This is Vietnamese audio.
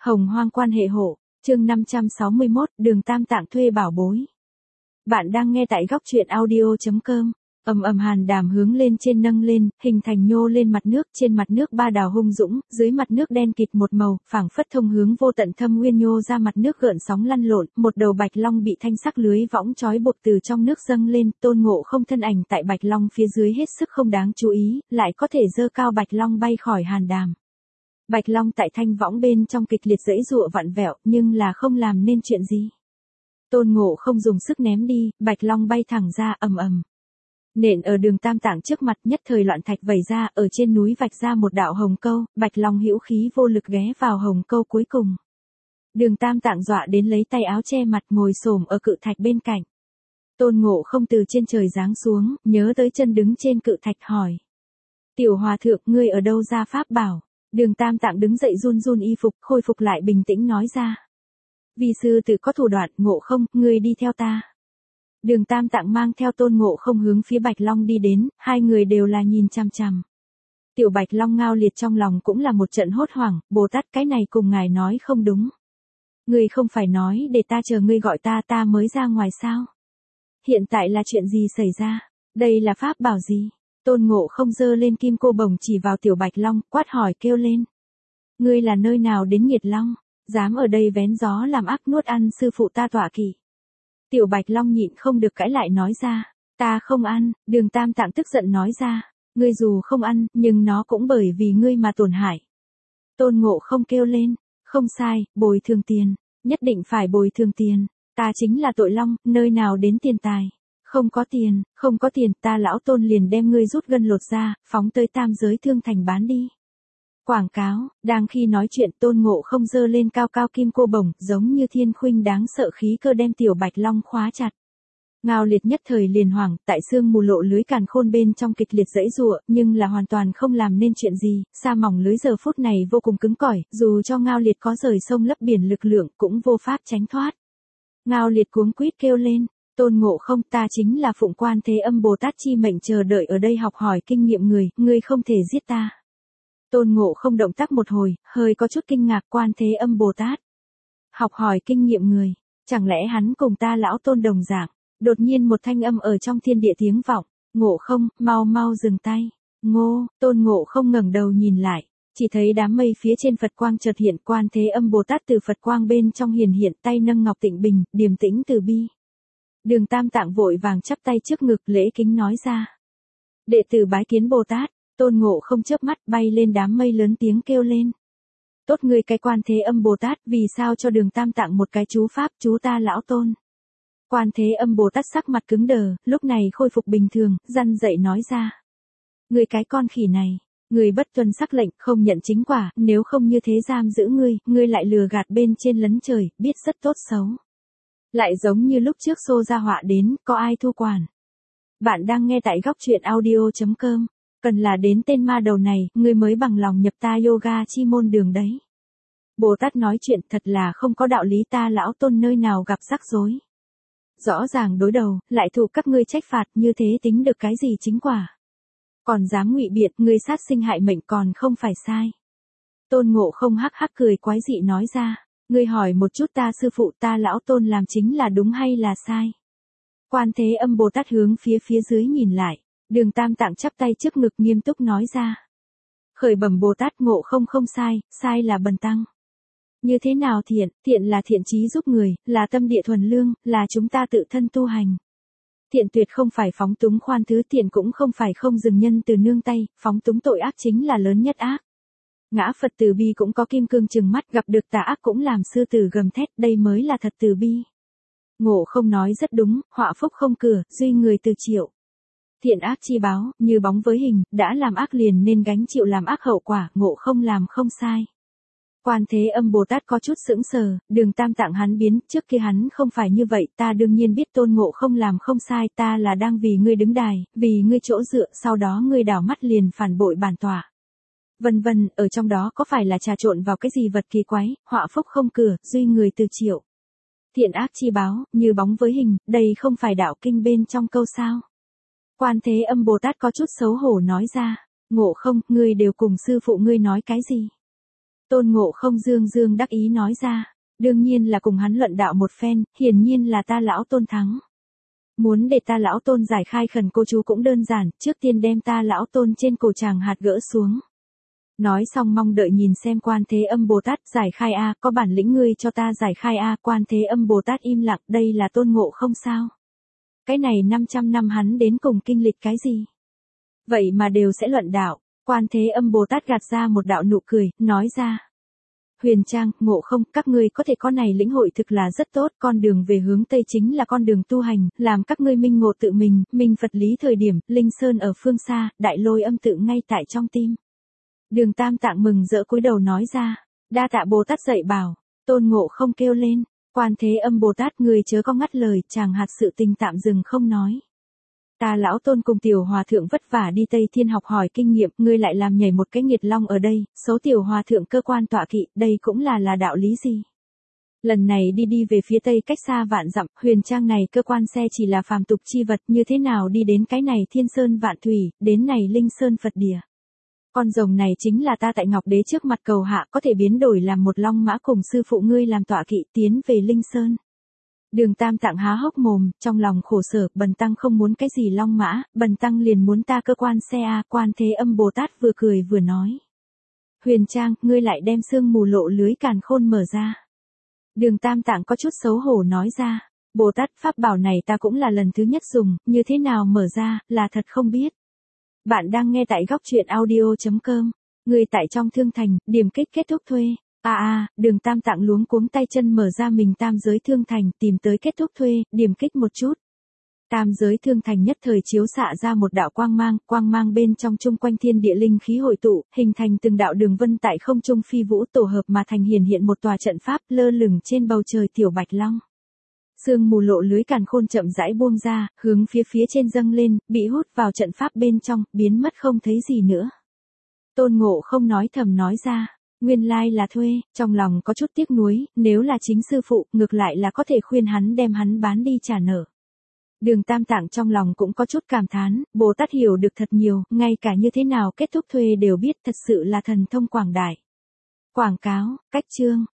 Hồng hoang quan hệ hộ, chương 561, đường Tam Tạng thuê bảo bối. Bạn đang nghe tại góc truyện audio.com. Hàn đàm hướng lên trên nâng lên, hình thành nhô lên mặt nước, trên mặt nước ba đào hung dũng, dưới mặt nước đen kịt một màu, phảng phất thông hướng vô tận thâm nguyên nhô ra mặt nước gợn sóng lăn lộn, một đầu bạch long bị thanh sắc lưới võng trói buộc từ trong nước dâng lên, Tôn Ngộ Không thân ảnh tại bạch long phía dưới hết sức không đáng chú ý, lại có thể giơ cao bạch long bay khỏi hàn đàm. Bạch long tại thanh võng bên trong kịch liệt giãy giụa vặn vẹo, nhưng là không làm nên chuyện gì. Tôn Ngộ Không dùng sức ném đi, bạch long bay thẳng ra, ầm. Nện ở đường Tam Tạng trước mặt, nhất thời loạn thạch vẩy ra, ở trên núi vạch ra một đạo hồng câu, bạch long hữu khí vô lực ghé vào hồng câu cuối cùng. Đường Tam Tạng dọa đến lấy tay áo che mặt, ngồi xổm ở cự thạch bên cạnh. Tôn Ngộ Không từ trên trời giáng xuống, nhớ tới chân đứng trên cự thạch hỏi: "Tiểu hòa thượng, ngươi ở đâu ra pháp bảo?" Đường Tam Tạng đứng dậy run run y phục, khôi phục lại bình tĩnh nói ra: "Vi sư tự có thủ đoạn, Ngộ Không, ngươi đi theo ta." Đường Tam Tạng mang theo Tôn Ngộ Không hướng phía Bạch Long đi đến, hai người đều là nhìn chằm chằm. Tiểu Bạch Long Ngao Liệt trong lòng cũng là một trận hốt hoảng, Bồ Tát, cái này cùng ngài nói không đúng. Ngươi không phải nói để ta chờ ngươi gọi ta mới ra ngoài sao? Hiện tại là chuyện gì xảy ra? Đây là pháp bảo gì? Tôn Ngộ Không giơ lên kim cô bồng chỉ vào Tiểu Bạch Long, quát hỏi kêu lên: "Ngươi là nơi nào đến nghiệt long, dám ở đây vén gió làm ác nuốt ăn sư phụ ta tọa kỵ?" Tiểu Bạch Long nhịn không được cãi lại nói ra: "Ta không ăn." Đường Tam Tạng tức giận nói ra: "Ngươi dù không ăn, nhưng nó cũng bởi vì ngươi mà tổn hại." Tôn Ngộ Không kêu lên: "Không sai, bồi thường tiền, nhất định phải bồi thường tiền. Ta chính là tội long, nơi nào đến tiền tài? Không có tiền, ta lão Tôn liền đem ngươi rút gân lột ra, phóng tới tam giới thương thành bán đi." Quảng cáo, đang khi nói chuyện Tôn Ngộ Không giơ lên cao cao kim cô bồng, giống như thiên khuynh đáng sợ khí cơ đem Tiểu Bạch Long khóa chặt. Ngao Liệt nhất thời liền hoảng, tại xương mù lộ lưới càn khôn bên trong kịch liệt giãy giụa, nhưng là hoàn toàn không làm nên chuyện gì, sa mỏng lưới giờ phút này vô cùng cứng cỏi, dù cho Ngao Liệt có rời sông lấp biển lực lượng cũng vô pháp tránh thoát. Ngao Liệt cuống quýt kêu lên: "Tôn Ngộ Không, ta chính là Phụng Quan Thế Âm Bồ Tát chi mệnh chờ đợi ở đây học hỏi kinh nghiệm người, ngươi không thể giết ta." Tôn Ngộ Không động tác một hồi, hơi có chút kinh ngạc, Quan Thế Âm Bồ Tát học hỏi kinh nghiệm người, chẳng lẽ hắn cùng ta lão Tôn đồng dạng? Đột nhiên một thanh âm ở trong thiên địa tiếng vọng: "Ngộ Không, mau dừng tay." Ngô, Tôn Ngộ Không ngẩng đầu nhìn lại, chỉ thấy đám mây phía trên Phật quang chợt hiện, Quan Thế Âm Bồ Tát từ Phật quang bên trong hiển hiện, tay nâng ngọc tịnh bình, điềm tĩnh từ bi. Đường Tam Tạng vội vàng chắp tay trước ngực lễ kính nói ra: "Đệ tử bái kiến Bồ Tát." Tôn Ngộ Không chớp mắt bay lên đám mây lớn tiếng kêu lên: "Tốt ngươi cái Quan Thế Âm Bồ Tát, vì sao cho Đường Tam Tạng một cái chú pháp, chú ta lão Tôn?" Quan Thế Âm Bồ Tát sắc mặt cứng đờ, lúc này khôi phục bình thường, răn dậy nói ra: "Ngươi cái con khỉ này, ngươi bất tuân sắc lệnh, không nhận chính quả, nếu không như thế giam giữ ngươi lại lừa gạt bên trên lấn trời, biết rất tốt xấu. Lại giống như lúc trước xô ra họa đến, có ai thu quản." Bạn đang nghe tại góc truyện audio.com. Cần là đến tên ma đầu này, ngươi mới bằng lòng nhập ta yoga chi môn đường đấy. Bồ Tát nói chuyện thật là không có đạo lý, ta lão Tôn nơi nào gặp rắc rối. Rõ ràng đối đầu, lại thụ các ngươi trách phạt, như thế tính được cái gì chính quả? Còn dám ngụy biện, ngươi sát sinh hại mệnh còn không phải sai. Tôn Ngộ Không hắc hắc cười quái dị nói ra: "Ngươi hỏi một chút ta sư phụ, ta lão Tôn làm chính là đúng hay là sai?" Quan Thế Âm Bồ Tát hướng phía dưới nhìn lại. Đường Tam Tạng chắp tay trước ngực nghiêm túc nói ra: "Khởi bẩm Bồ Tát, Ngộ Không không sai, sai là bần tăng. Như thế nào thiện? Thiện là thiện chí giúp người, là tâm địa thuần lương, là chúng ta tự thân tu hành. Thiện tuyệt không phải phóng túng khoan thứ, thiện cũng không phải không dừng nhân từ nương tay, phóng túng tội ác chính là lớn nhất ác. Ngã Phật từ bi cũng có kim cương trừng mắt, gặp được tà ác cũng làm sư tử gầm thét, đây mới là thật từ bi. Ngộ Không nói rất đúng, họa phúc không cửa, duy người từ chịu. Thiện ác chi báo, như bóng với hình, đã làm ác liền nên gánh chịu làm ác hậu quả, Ngộ Không làm không sai." Quan Thế Âm Bồ Tát có chút sững sờ, Đường Tam Tạng hắn biến, trước kia hắn không phải như vậy, ta đương nhiên biết Tôn Ngộ Không làm không sai, ta là đang vì ngươi đứng đài, vì ngươi chỗ dựa, sau đó ngươi đảo mắt liền phản bội bản tọa. Vân vân, ở trong đó có phải là trà trộn vào cái gì vật kỳ quái, họa phúc không cửa, duy người từ chịu. Thiện ác chi báo, như bóng với hình, đây không phải đạo kinh bên trong câu sao? Quan Thế Âm Bồ Tát có chút xấu hổ nói ra: "Ngộ Không, ngươi đều cùng sư phụ ngươi nói cái gì?" Tôn Ngộ Không dương dương đắc ý nói ra. Đương nhiên là cùng hắn luận đạo một phen, hiển nhiên là ta lão Tôn thắng. Muốn để ta lão Tôn giải khai khẩn cô chú cũng đơn giản, trước tiên đem ta lão Tôn trên cổ tràng hạt gỡ xuống. Nói xong mong đợi nhìn xem Quan Thế Âm Bồ Tát giải khai a, có bản lĩnh ngươi cho ta giải khai a. Quan Thế Âm Bồ Tát im lặng, đây là Tôn Ngộ Không sao? Cái này 500 năm hắn đến cùng kinh lịch cái gì? Vậy mà đều sẽ luận đạo. Quan Thế Âm Bồ Tát gạt ra một đạo nụ cười, nói ra. Huyền Trang, Ngộ Không, các ngươi có thể có này lĩnh hội thực là rất tốt, con đường về hướng Tây chính là con đường tu hành, làm các ngươi minh ngộ tự mình, minh Phật lý thời điểm, Linh Sơn ở phương xa, Đại Lôi Âm tự ngay tại trong tim. Đường Tam Tạng mừng rỡ cúi đầu nói ra, đa tạ Bồ Tát dạy bảo. Tôn Ngộ Không kêu lên, Quan Thế Âm Bồ Tát người chớ có ngắt lời, chàng hạt sự tình tạm dừng không nói. Ta lão Tôn cùng tiểu hòa thượng vất vả đi Tây Thiên học hỏi kinh nghiệm, ngươi lại làm nhảy một cái nghiệt long ở đây, xấu tiểu hòa thượng cơ quan tọa kỵ, đây cũng là đạo lý gì? Lần này đi về phía Tây cách xa vạn dặm, Huyền Trang này cơ quan xe chỉ là phàm tục chi vật, như thế nào đi đến cái này Thiên Sơn Vạn Thủy, đến này Linh Sơn Phật Địa. Con rồng này chính là ta tại Ngọc Đế trước mặt cầu hạ, có thể biến đổi làm một long mã cùng sư phụ ngươi làm tọa kỵ tiến về Linh Sơn. Đường Tam Tạng há hốc mồm, trong lòng khổ sở, Bần Tăng không muốn cái gì long mã, Bần Tăng liền muốn ta cơ quan xe a. Quan Thế Âm Bồ Tát vừa cười vừa nói. Huyền Trang, ngươi lại đem sương mù lộ lưới càn khôn mở ra. Đường Tam Tạng có chút xấu hổ nói ra. Bồ Tát pháp bảo này ta cũng là lần thứ nhất dùng, như thế nào mở ra, là thật không biết. Bạn đang nghe tại góc truyện audio.com. Người tại trong thương thành, điểm kích kết thúc thuê. Đường Tam Tạng luống cuống tay chân mở ra mình tam giới thương thành, tìm tới kết thúc thuê, điểm kích một chút. Tam giới thương thành nhất thời chiếu xạ ra một đạo quang mang bên trong chung quanh thiên địa linh khí hội tụ, hình thành từng đạo đường vân tại không trung phi vũ tổ hợp mà thành hiện một tòa trận pháp lơ lửng trên bầu trời tiểu bạch long. Sương mù lộ lưới càn khôn chậm rãi buông ra, hướng phía trên dâng lên, bị hút vào trận pháp bên trong, biến mất không thấy gì nữa. Tôn Ngộ Không nói thầm nói ra, nguyên lai là thuê, trong lòng có chút tiếc nuối, nếu là chính sư phụ, ngược lại là có thể khuyên hắn đem hắn bán đi trả nợ. Đường Tam Tạng trong lòng cũng có chút cảm thán, Bồ Tát hiểu được thật nhiều, ngay cả như thế nào kết thúc thuê đều biết, thật sự là thần thông quảng đại. Quảng cáo, cách chương.